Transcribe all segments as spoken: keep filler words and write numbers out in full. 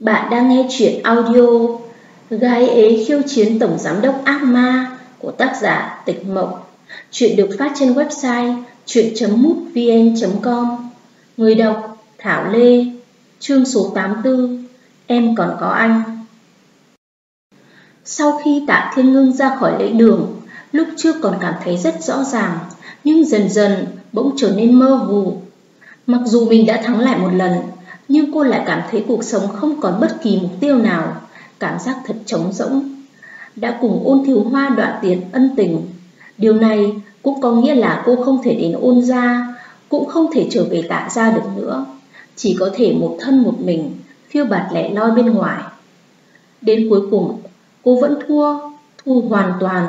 Bạn đang nghe chuyện audio Gái ế khiêu chiến tổng giám đốc ác ma của tác giả Tịch Mộng. Chuyện được phát trên website chuyện chấm mútvn chấm com. Người đọc Thảo Lê. Chương số tám mươi tư. Em còn có anh. Sau khi Tạ Thiên Ngưng ra khỏi lễ đường, lúc trước còn cảm thấy rất rõ ràng, nhưng dần dần bỗng trở nên mơ hồ. Mặc dù mình đã thắng lại một lần, nhưng cô lại cảm thấy cuộc sống không còn bất kỳ mục tiêu nào, cảm giác thật trống rỗng. Đã cùng Ôn Thiếu Hoa đoạn tuyệt ân tình, điều này cũng có nghĩa là cô không thể đến Ôn gia, cũng không thể trở về Tạ gia được nữa, chỉ có thể một thân một mình phiêu bạt lẻ loi bên ngoài. Đến cuối cùng cô vẫn thua, thua hoàn toàn.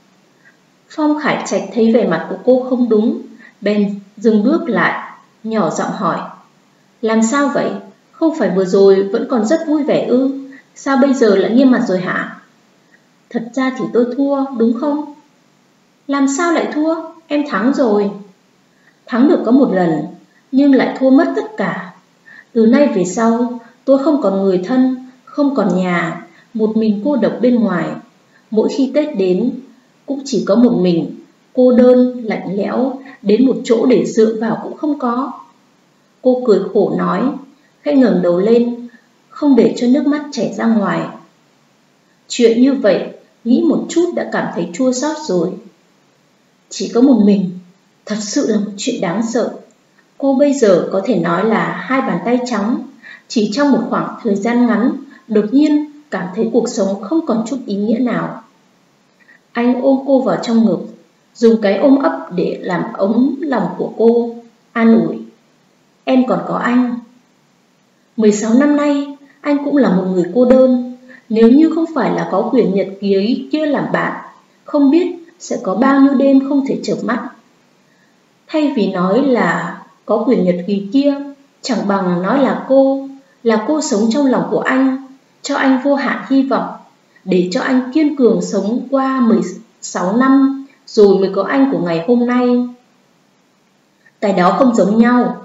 Phong Khải Trạch thấy vẻ mặt của cô không đúng, bèn dừng bước lại, nhỏ giọng hỏi: làm sao vậy? Không phải vừa rồi vẫn còn rất vui vẻ ư? Sao bây giờ lại nghiêm mặt rồi hả? Thật ra thì tôi thua, đúng không? Làm sao lại thua? Em thắng rồi. Thắng được có một lần, nhưng lại thua mất tất cả. Từ nay về sau, tôi không còn người thân, không còn nhà, một mình cô độc bên ngoài. Mỗi khi Tết đến, cũng chỉ có một mình, cô đơn, lạnh lẽo, đến một chỗ để dựa vào cũng không có. Cô cười khổ nói, khẽ ngẩng đầu lên, không để cho nước mắt chảy ra ngoài. Chuyện như vậy, nghĩ một chút đã cảm thấy chua xót rồi. Chỉ có một mình, thật sự là một chuyện đáng sợ. Cô bây giờ có thể nói là hai bàn tay trắng, chỉ trong một khoảng thời gian ngắn, đột nhiên cảm thấy cuộc sống không còn chút ý nghĩa nào. Anh ôm cô vào trong ngực, dùng cái ôm ấp để làm ấm lòng của cô, an ủi. Em còn có anh. mười sáu năm nay, anh cũng là một người cô đơn. Nếu như không phải là có quyển nhật ký kia làm bạn, không biết sẽ có bao nhiêu đêm không thể chợp mắt. Thay vì nói là có quyển nhật ký kia, chẳng bằng nói là cô, là cô sống trong lòng của anh, cho anh vô hạn hy vọng, để cho anh kiên cường sống qua mười sáu năm, rồi mới có anh của ngày hôm nay. Cái đó không giống nhau.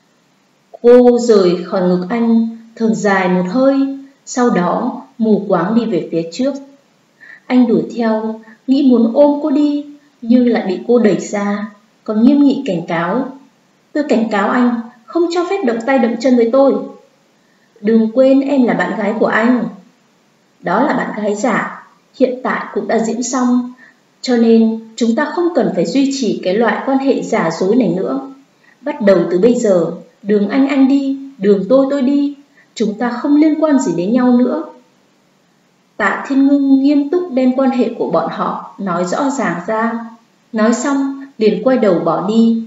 Cô rời khỏi ngực anh, thở dài một hơi, sau đó mù quáng đi về phía trước. Anh đuổi theo, nghĩ muốn ôm cô đi, nhưng lại bị cô đẩy ra, còn nghiêm nghị cảnh cáo. Tôi cảnh cáo anh, không cho phép động tay động chân với tôi. Đừng quên em là bạn gái của anh. Đó là bạn gái giả, hiện tại cũng đã diễn xong, cho nên chúng ta không cần phải duy trì cái loại quan hệ giả dối này nữa. Bắt đầu từ bây giờ, đường anh anh đi, đường tôi tôi đi, chúng ta không liên quan gì đến nhau nữa. Tạ Thiên Ngưng nghiêm túc đem quan hệ của bọn họ nói rõ ràng ra, nói xong liền quay đầu bỏ đi.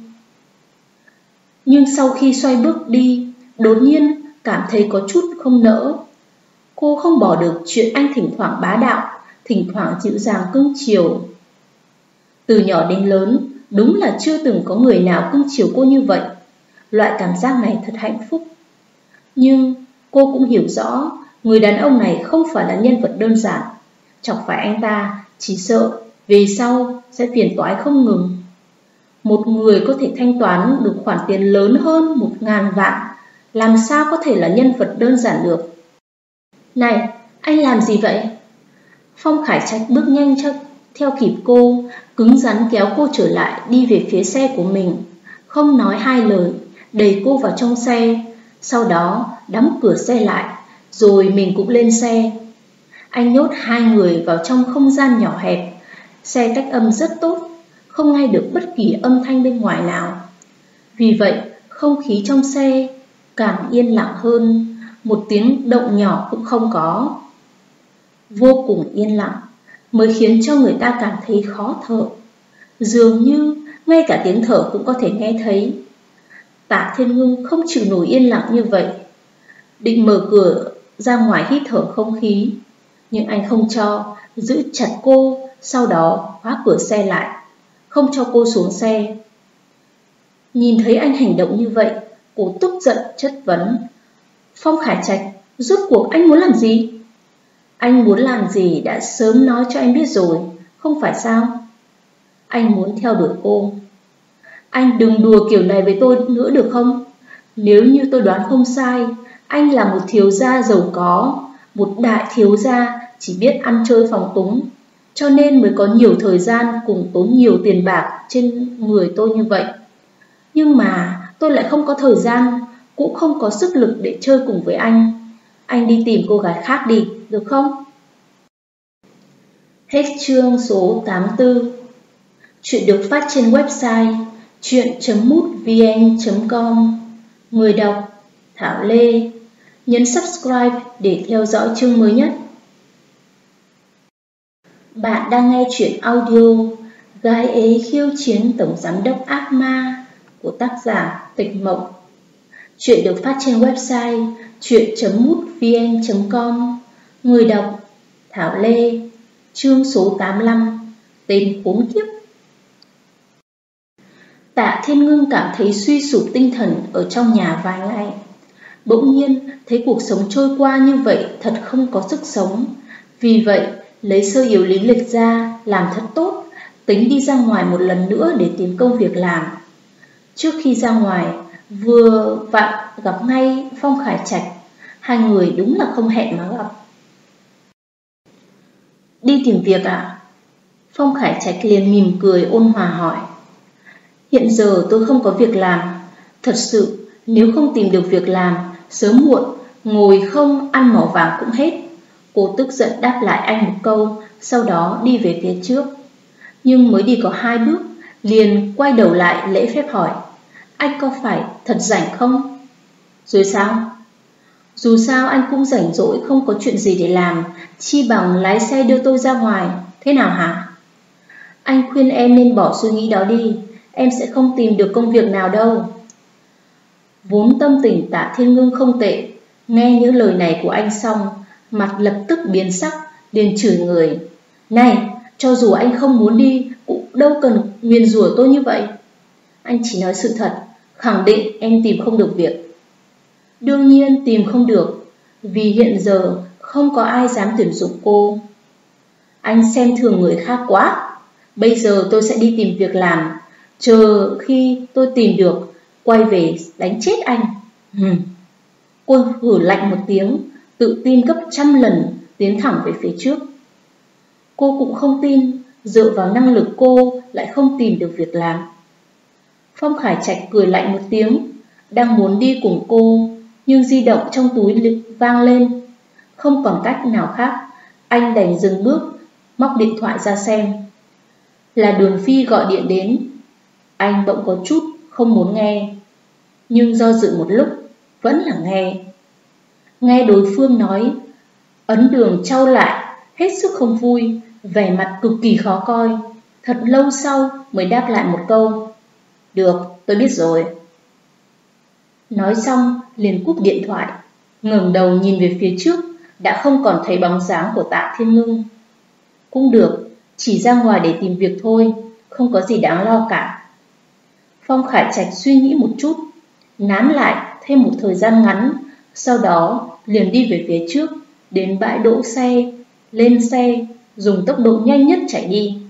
Nhưng sau khi xoay bước đi, đột nhiên cảm thấy có chút không nỡ. Cô không bỏ được chuyện anh thỉnh thoảng bá đạo, thỉnh thoảng dịu dàng cưng chiều. Từ nhỏ đến lớn, đúng là chưa từng có người nào cưng chiều cô như vậy. Loại cảm giác này thật hạnh phúc. Nhưng cô cũng hiểu rõ, người đàn ông này không phải là nhân vật đơn giản. Chọc phải anh ta, chỉ sợ về sau sẽ phiền toái không ngừng. Một người có thể thanh toán được khoản tiền lớn hơn một ngàn vạn, làm sao có thể là nhân vật đơn giản được. Này, anh làm gì vậy? Phong Khải Trạch bước nhanh theo kịp cô, cứng rắn kéo cô trở lại, đi về phía xe của mình, không nói hai lời, đẩy cô vào trong xe, sau đó đóng cửa xe lại, rồi mình cũng lên xe. Anh nhốt hai người vào trong không gian nhỏ hẹp, xe cách âm rất tốt, không nghe được bất kỳ âm thanh bên ngoài nào. Vì vậy, không khí trong xe càng yên lặng hơn, một tiếng động nhỏ cũng không có. Vô cùng yên lặng mới khiến cho người ta cảm thấy khó thở, dường như ngay cả tiếng thở cũng có thể nghe thấy. Tạ Thiên Ngưng không chịu nổi yên lặng như vậy, định mở cửa ra ngoài hít thở không khí, nhưng anh không cho, giữ chặt cô, sau đó khóa cửa xe lại, không cho cô xuống xe. Nhìn thấy anh hành động như vậy, cô tức giận chất vấn. Phong Khải Trạch, rốt cuộc anh muốn làm gì? Anh muốn làm gì đã sớm nói cho anh biết rồi, không phải sao? Anh muốn theo đuổi cô. Anh đừng đùa kiểu này với tôi nữa được không? Nếu như tôi đoán không sai, Anh là một thiếu gia giàu có, một đại thiếu gia chỉ biết ăn chơi phóng túng, cho nên mới có nhiều thời gian cùng tốn nhiều tiền bạc trên người tôi như vậy. Nhưng mà tôi lại không có thời gian, cũng không có sức lực để chơi cùng với anh. Anh đi tìm cô gái khác đi, được không? Hết chương số tám mươi tư. Chuyện được phát trên website chuyện chấm mútvn chấm com. Người đọc Thảo Lê. Nhấn subscribe để theo dõi chương mới nhất. Bạn đang nghe chuyện audio Gái ế khiêu chiến tổng giám đốc ác ma của tác giả Tịch Mộng. Chuyện được phát trên website chuyện chấm mútvn chấm com. Người đọc Thảo Lê. Chương số tám mươi lăm. Tên khốn kiếp. Tạ Thiên Ngưng cảm thấy suy sụp tinh thần ở trong nhà vài ngày. Bỗng nhiên thấy cuộc sống trôi qua như vậy thật không có sức sống. Vì vậy lấy sơ yếu lý lịch ra làm thật tốt, tính đi ra ngoài một lần nữa để tìm công việc làm. Trước khi ra ngoài, vừa vặn gặp ngay Phong Khải Trạch. Hai người đúng là không hẹn mà gặp. Đi tìm việc à? Phong Khải Trạch liền mỉm cười ôn hòa hỏi. Hiện giờ tôi không có việc làm. Thật sự, nếu không tìm được việc làm, sớm muộn, ngồi không ăn mỏ vàng cũng hết. Cô tức giận đáp lại anh một câu, sau đó đi về phía trước. Nhưng mới đi có hai bước, liền quay đầu lại lễ phép hỏi. Anh có phải thật rảnh không? Rồi sao? Dù sao anh cũng rảnh rỗi, không có chuyện gì để làm, chi bằng lái xe đưa tôi ra ngoài. Thế nào hả? Anh khuyên em nên bỏ suy nghĩ đó đi. Em sẽ không tìm được công việc nào đâu. Vốn tâm tình Tạ Thiên Ngưng không tệ, nghe những lời này của anh xong, mặt lập tức biến sắc, liền chửi người. Này, cho dù anh không muốn đi, cũng đâu cần nguyền rủa tôi như vậy. Anh chỉ nói sự thật, khẳng định em tìm không được việc. Đương nhiên tìm không được, vì hiện giờ không có ai dám tuyển dụng cô. Anh xem thường người khác quá. Bây giờ tôi sẽ đi tìm việc làm, chờ khi tôi tìm được, quay về đánh chết anh. Hừm. Cô hử lạnh một tiếng, tự tin gấp trăm lần tiến thẳng về phía trước. Cô cũng không tin, dựa vào năng lực cô lại không tìm được việc làm. Phong Khải Trạch cười lạnh một tiếng, đang muốn đi cùng cô, nhưng di động trong túi vang lên. Không còn cách nào khác, anh đành dừng bước, móc điện thoại ra xem. Là Đường Phi gọi điện đến. Anh bỗng có chút không muốn nghe, nhưng do dự một lúc vẫn là nghe. Nghe đối phương nói, ấn Đường trao lại, hết sức không vui, vẻ mặt cực kỳ khó coi. Thật lâu sau mới đáp lại một câu. Được, tôi biết rồi. Nói xong liền cúp điện thoại, ngẩng đầu nhìn về phía trước, đã không còn thấy bóng dáng của Tạ Thiên Ngưng. Cũng được, chỉ ra ngoài để tìm việc thôi, không có gì đáng lo cả. Phong Khải Trạch suy nghĩ một chút, nán lại thêm một thời gian ngắn, sau đó liền đi về phía trước, đến bãi đỗ xe, lên xe, dùng tốc độ nhanh nhất chạy đi.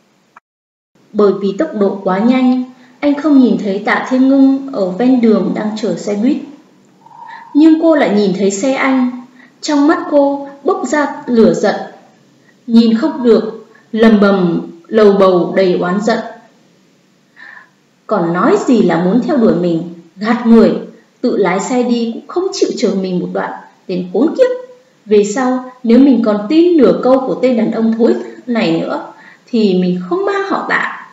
Bởi vì tốc độ quá nhanh, anh không nhìn thấy Tạ Thiên Ngưng ở ven đường đang chở xe buýt. Nhưng cô lại nhìn thấy xe anh, trong mắt cô bốc ra lửa giận. Nhìn không được, lầm bầm lầu bầu đầy oán giận. Còn nói gì là muốn theo đuổi mình, gạt người, tự lái xe đi cũng không chịu chở mình một đoạn, đến khốn kiếp. Về sau nếu mình còn tin nửa câu của tên đàn ông thối này nữa, thì mình không mang họ Tạ.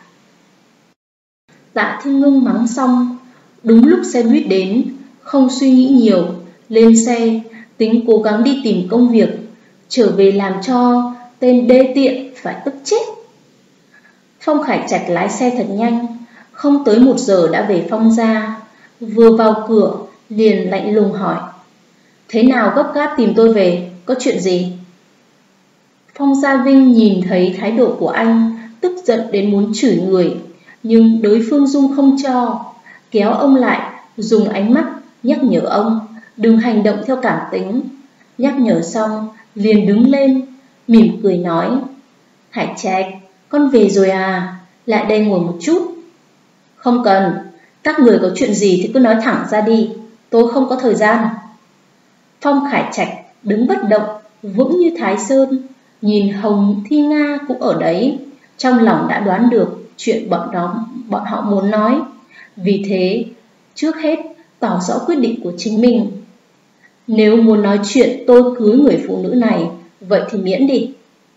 Tạ Thiên Ngưng mắng xong, đúng lúc xe buýt đến, không suy nghĩ nhiều, lên xe, tính cố gắng đi tìm công việc, trở về làm cho tên đê tiện phải tức chết. Phong Khải Trạch lái xe thật nhanh, không tới một giờ đã về Phong gia. Vừa vào cửa liền lạnh lùng hỏi. Thế nào gấp gáp tìm tôi về, có chuyện gì? Phong Gia Vinh nhìn thấy thái độ của anh, tức giận đến muốn chửi người, nhưng đối phương Dung không cho, kéo ông lại, dùng ánh mắt nhắc nhở ông đừng hành động theo cảm tính. Nhắc nhở xong liền đứng lên, mỉm cười nói. Hải Trạch, con về rồi à? Lại đây ngồi một chút. Không cần, các người có chuyện gì thì cứ nói thẳng ra đi, tôi không có thời gian. Phong Khải Trạch đứng bất động, vững như Thái Sơn, nhìn Hồng Thi Nga cũng ở đấy, trong lòng đã đoán được chuyện bọn đó bọn họ muốn nói. Vì thế, trước hết tỏ rõ quyết định của chính mình. Nếu muốn nói chuyện tôi cưới người phụ nữ này, vậy thì miễn đi.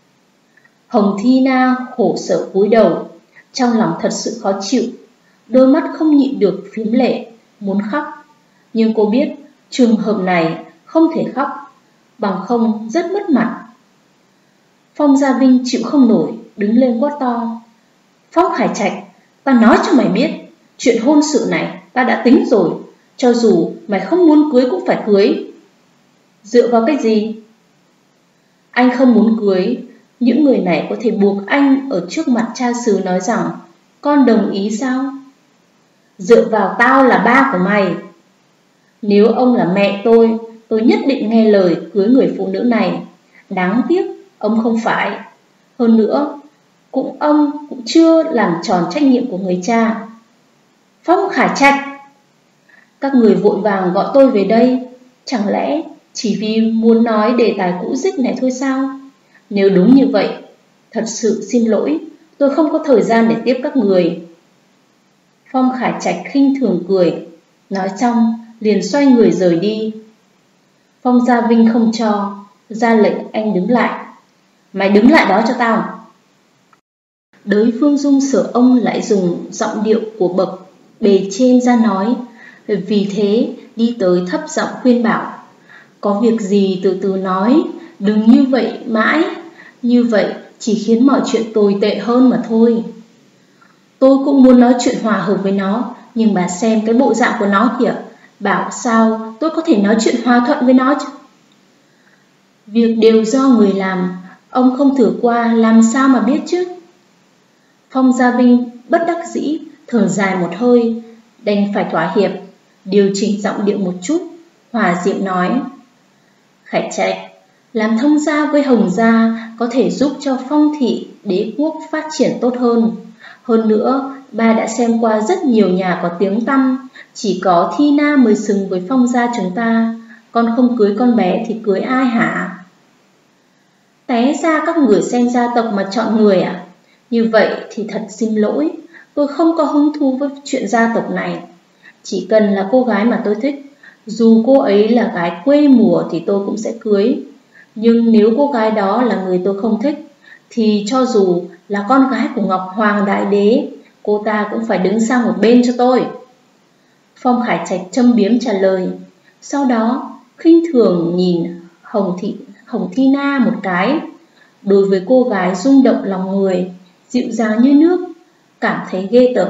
Hồng Thi Na khổ sở cúi đầu, trong lòng thật sự khó chịu, đôi mắt không nhịn được phím lệ, muốn khóc. Nhưng cô biết trường hợp này không thể khóc, bằng không rất mất mặt. Phong Gia Vinh chịu không nổi, đứng lên quát to. Phong Khải Trạch, ta nói cho mày biết, chuyện hôn sự này ta đã tính rồi, cho dù mày không muốn cưới cũng phải cưới. Dựa vào cái gì? Anh không muốn cưới, những người này có thể buộc anh ở trước mặt cha xứ nói rằng con đồng ý sao? Dựa vào tao là ba của mày. Nếu ông là mẹ tôi, tôi nhất định nghe lời cưới người phụ nữ này. Đáng tiếc ông không phải. Hơn nữa, cũng ông cũng chưa làm tròn trách nhiệm của người cha. Phong Khải Trạch, các người vội vàng gọi tôi về đây, chẳng lẽ chỉ vì muốn nói đề tài cũ dích này thôi sao? Nếu đúng như vậy, thật sự xin lỗi, tôi không có thời gian để tiếp các người. Phong Khải Trạch khinh thường cười, nói xong liền xoay người rời đi. Phong Gia Vinh không cho, ra lệnh anh đứng lại. Mày đứng lại đó cho tao. Đới Phương Dung sợ ông lại dùng giọng điệu của bậc bề trên ra nói, vì thế đi tới thấp giọng khuyên bảo. Có việc gì từ từ nói, đừng như vậy mãi, như vậy chỉ khiến mọi chuyện tồi tệ hơn mà thôi. Tôi cũng muốn nói chuyện hòa hợp với nó, nhưng bà xem cái bộ dạng của nó kìa, bảo sao tôi có thể nói chuyện hòa thuận với nó chứ? Việc đều do người làm, ông không thử qua làm sao mà biết chứ? Phong Gia Vinh bất đắc dĩ, thở dài một hơi, đành phải thỏa hiệp, điều chỉnh giọng điệu một chút, hòa dịu nói. Khải Trạch, làm thông gia với Hồng gia có thể giúp cho Phong thị đế quốc phát triển tốt hơn. Hơn nữa, ba đã xem qua rất nhiều nhà có tiếng tăm, chỉ có Thi Na mới xứng với Phong gia chúng ta. Con không cưới con bé thì cưới ai hả? Té ra các người xem gia tộc mà chọn người à? Như vậy thì thật xin lỗi, tôi không có hứng thú với chuyện gia tộc này. Chỉ cần là cô gái mà tôi thích, dù cô ấy là gái quê mùa thì tôi cũng sẽ cưới. Nhưng nếu cô gái đó là người tôi không thích, thì cho dù là con gái của Ngọc Hoàng Đại Đế, cô ta cũng phải đứng sang một bên cho tôi. Phong Khải Trạch châm biếm trả lời, sau đó khinh thường nhìn Hồng Thị Hồng Thi Na một cái. Đối với cô gái rung động lòng người, dịu dàng như nước, cảm thấy ghê tởm.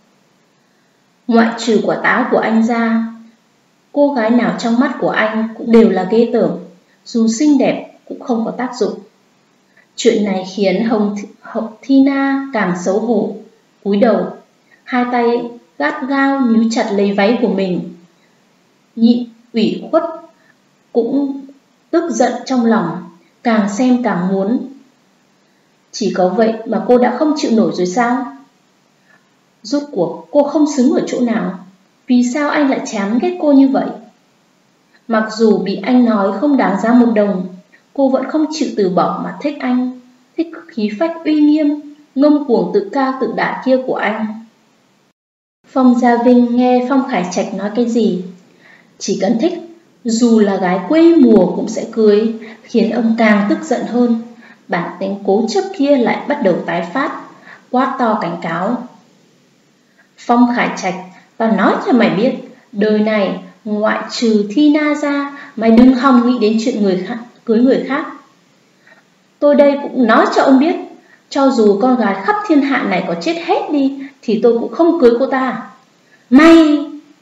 Ngoại trừ quả táo của anh ra, cô gái nào trong mắt của anh cũng đều là ghê tởm, dù xinh đẹp cũng không có tác dụng. Chuyện này khiến Hồng, Hồng Thi Na càng xấu hổ, cúi đầu, hai tay gắt gao níu chặt lấy váy của mình. Nhịn ủy khuất, cũng tức giận trong lòng, càng xem càng muốn. Chỉ có vậy mà cô đã không chịu nổi rồi sao? Rốt cuộc cô không xứng ở chỗ nào? Vì sao anh lại chán ghét cô như vậy? Mặc dù bị anh nói không đáng giá một đồng, cô vẫn không chịu từ bỏ mà thích anh, thích khí phách uy nghiêm, ngông cuồng tự cao tự đại kia của anh. Phong Gia Vinh nghe Phong Khải Trạch nói cái gì, chỉ cần thích, dù là gái quê mùa cũng sẽ cưới, khiến ông càng tức giận hơn. Bản tính cố chấp kia lại bắt đầu tái phát, quát to cảnh cáo. Phong Khải Trạch, tao nói cho mày biết, đời này ngoại trừ Thi Na ra, mày đừng hòng nghĩ đến chuyện người khác, cưới người khác. Tôi đây cũng nói cho ông biết, cho dù con gái khắp thiên hạ này có chết hết đi, thì tôi cũng không cưới cô ta. Mày!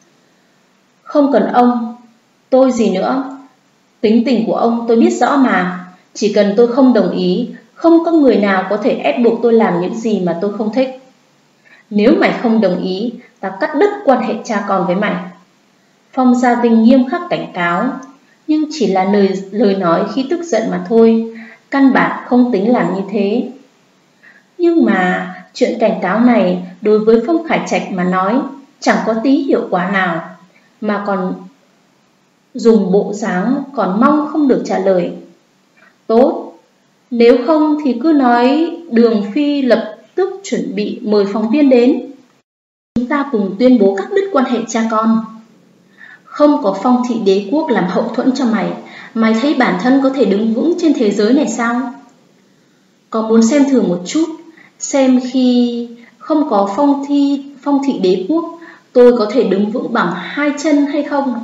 Không cần ông, tôi gì nữa. Tính tình của ông tôi biết rõ mà. Chỉ cần tôi không đồng ý, không có người nào có thể ép buộc tôi làm những gì mà tôi không thích. Nếu mày không đồng ý, ta cắt đứt quan hệ cha con với mày. Phong Gia Vinh nghiêm khắc cảnh cáo, nhưng chỉ là lời, lời nói khi tức giận mà thôi, căn bản không tính làm như thế. Nhưng mà chuyện cảnh cáo này đối với Phong Khải Trạch mà nói chẳng có tí hiệu quả nào, mà còn dùng bộ dáng còn mong không được trả lời. Tốt, nếu không thì cứ nói Đường Phi lập tức chuẩn bị mời phóng viên đến. Chúng ta cùng tuyên bố cắt đứt quan hệ cha con. Không có Phong thị đế quốc làm hậu thuẫn cho mày, mày thấy bản thân có thể đứng vững trên thế giới này sao? Có muốn xem thử một chút, xem khi không có Phong thi Phong thị đế quốc, tôi có thể đứng vững bằng hai chân hay không?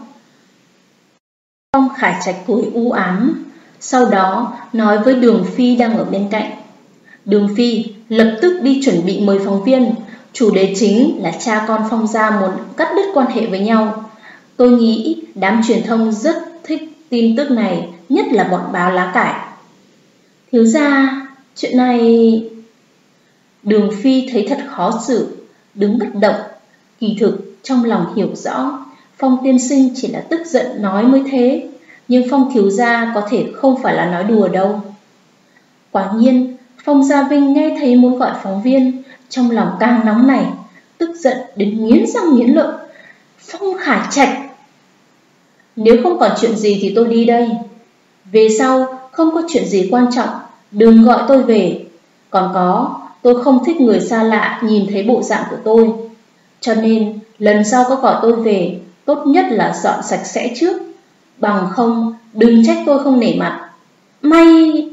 Phong Khải Trạch cười u ám, sau đó nói với Đường Phi đang ở bên cạnh. Đường Phi, lập tức đi chuẩn bị mời phóng viên. Chủ đề chính là cha con Phong gia muốn cắt đứt quan hệ với nhau. Tôi nghĩ đám truyền thông rất thích tin tức này, nhất là bọn báo lá cải. Thiếu gia, chuyện này... Đường Phi thấy thật khó xử, đứng bất động. Kỳ thực trong lòng hiểu rõ, Phong tiên sinh chỉ là tức giận nói mới thế, nhưng Phong thiếu gia có thể không phải là nói đùa đâu. Quả nhiên, Phong Gia Vinh nghe thấy muốn gọi phóng viên, trong lòng càng nóng nảy, tức giận đến nghiến răng nghiến lợi. Phong Khải Trạch, nếu không còn chuyện gì thì tôi đi đây. Về sau không có chuyện gì quan trọng, đừng gọi tôi về. Còn có, tôi không thích người xa lạ nhìn thấy bộ dạng của tôi, cho nên lần sau có gọi tôi về, tốt nhất là dọn sạch sẽ trước, bằng không đừng trách tôi không nể mặt. May...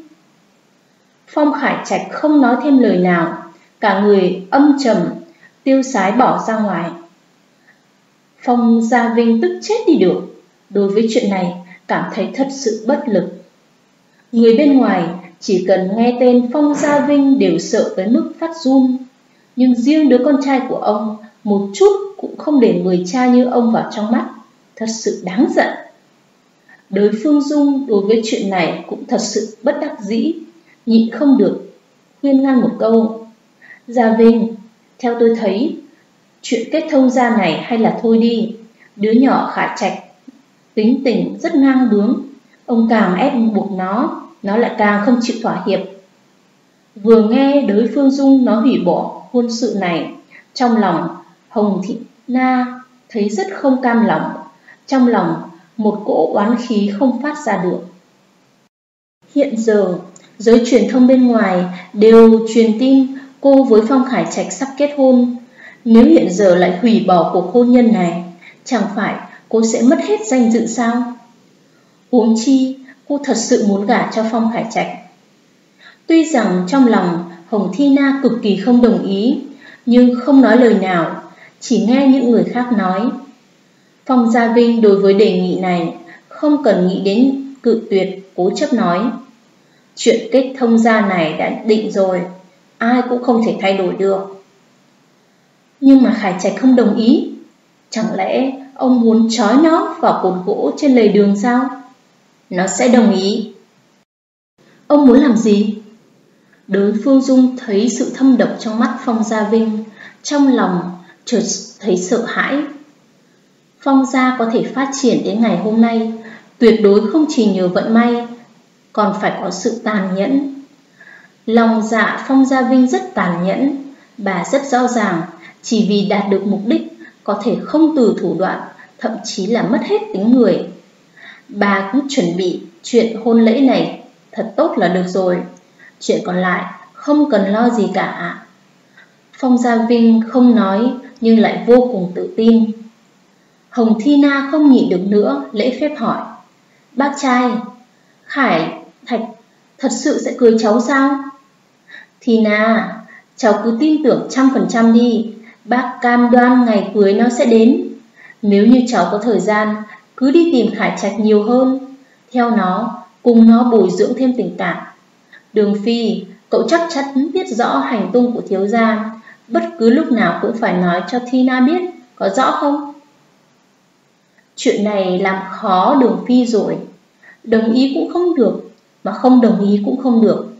Phong Khải Trạch không nói thêm lời nào, cả người âm trầm, tiêu sái bỏ ra ngoài. Phong Gia Vinh tức chết đi được, đối với chuyện này cảm thấy thật sự bất lực. Người bên ngoài chỉ cần nghe tên Phong Gia Vinh đều sợ tới mức phát run, nhưng riêng đứa con trai của ông một chút cũng không để người cha như ông vào trong mắt, thật sự đáng giận. Đới Phương Dung đối với chuyện này cũng thật sự bất đắc dĩ, nhịn không được khuyên ngăn một câu. Gia Vinh, theo tôi thấy chuyện kết thông gia này hay là thôi đi. Đứa nhỏ Khải Trạch tính tình rất ngang bướng, ông càng ép buộc nó, nó lại càng không chịu thỏa hiệp. Vừa nghe Đới Phương Dung nó hủy bỏ hôn sự này, trong lòng Hồng Thị Na thấy rất không cam lòng, trong lòng một cỗ oán khí không phát ra được. Hiện giờ giới truyền thông bên ngoài đều truyền tin cô với Phong Khải Trạch sắp kết hôn. Nếu hiện giờ lại hủy bỏ cuộc hôn nhân này, chẳng phải cô sẽ mất hết danh dự sao? Huống chi cô thật sự muốn gả cho Phong Khải Trạch. Tuy rằng trong lòng Hồng Thi Na cực kỳ không đồng ý, nhưng không nói lời nào, chỉ nghe những người khác nói. Phong Gia Vinh đối với đề nghị này không cần nghĩ đến cự tuyệt, cố chấp nói. Chuyện kết thông gia này đã định rồi, ai cũng không thể thay đổi được. Nhưng mà Khải Trạch không đồng ý. Chẳng lẽ ông muốn trói nó vào cột gỗ trên lề đường sao? Nó sẽ đồng ý. Ông muốn làm gì? Đới Phương Dung thấy sự thâm độc trong mắt Phong Gia Vinh, trong lòng chợt thấy sợ hãi. Phong Gia có thể phát triển đến ngày hôm nay, tuyệt đối không chỉ nhờ vận may, còn phải có sự tàn nhẫn. Lòng dạ Phong Gia Vinh rất tàn nhẫn, bà rất rõ ràng, chỉ vì đạt được mục đích có thể không từ thủ đoạn, thậm chí là mất hết tính người. Bà cứ chuẩn bị chuyện hôn lễ này thật tốt là được rồi, chuyện còn lại không cần lo gì cả. Phong Gia Vinh không nói nhưng lại vô cùng tự tin. Hồng Thi Na không nhịn được nữa, lễ phép hỏi. Bác trai, Khải Thạch thật sự sẽ cưới cháu sao? Thi Na, cháu cứ tin tưởng trăm phần trăm đi, bác cam đoan ngày cưới nó sẽ đến. Nếu như cháu có thời gian, cứ đi tìm Khải Trạch nhiều hơn, theo nó, cùng nó bồi dưỡng thêm tình cảm. Đường Phi, cậu chắc chắn biết rõ hành tung của thiếu gia, bất cứ lúc nào cũng phải nói cho Thi Na biết, có rõ không? Chuyện này làm khó Đường Phi rồi, đồng ý cũng không được, mà không đồng ý cũng không được.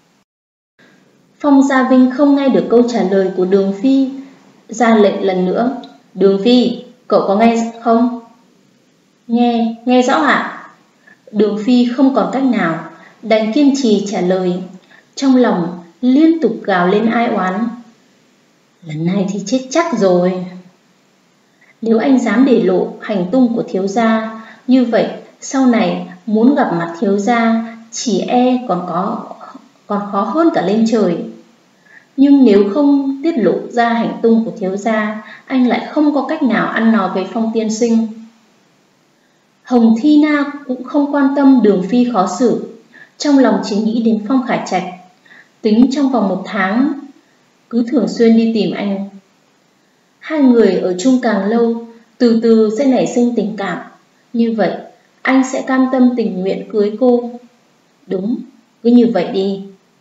Phong Gia Vinh không nghe được câu trả lời của Đường Phi, ra lệnh lần nữa. Đường Phi, cậu có nghe không? Nghe, nghe rõ ạ. Đường Phi không còn cách nào, đành kiên trì trả lời, trong lòng liên tục gào lên ai oán. Lần này thì chết chắc rồi. Nếu anh dám để lộ hành tung của thiếu gia, Như vậy, sau này muốn gặp mặt thiếu gia chỉ e còn có còn khó hơn cả lên trời. Nhưng nếu không tiết lộ ra hành tung của thiếu gia, anh lại không có cách nào ăn nói với Phong tiên sinh. Hồng Thi Na cũng không quan tâm Đường Phi khó xử, trong lòng chỉ nghĩ đến Phong Khải Trạch, tính trong vòng một tháng cứ thường xuyên đi tìm anh. Hai người ở chung càng lâu, từ từ sẽ nảy sinh tình cảm. Như vậy, anh sẽ cam tâm tình nguyện cưới cô. Đúng, cứ như vậy đi.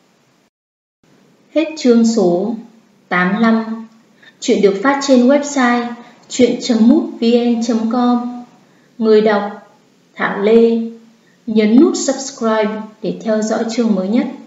Hết chương số tám mươi lăm. Chuyện được phát trên website chuyện chấm mútvn chấm com. Người đọc Thảo Lê. Nhấn nút subscribe để theo dõi chương mới nhất.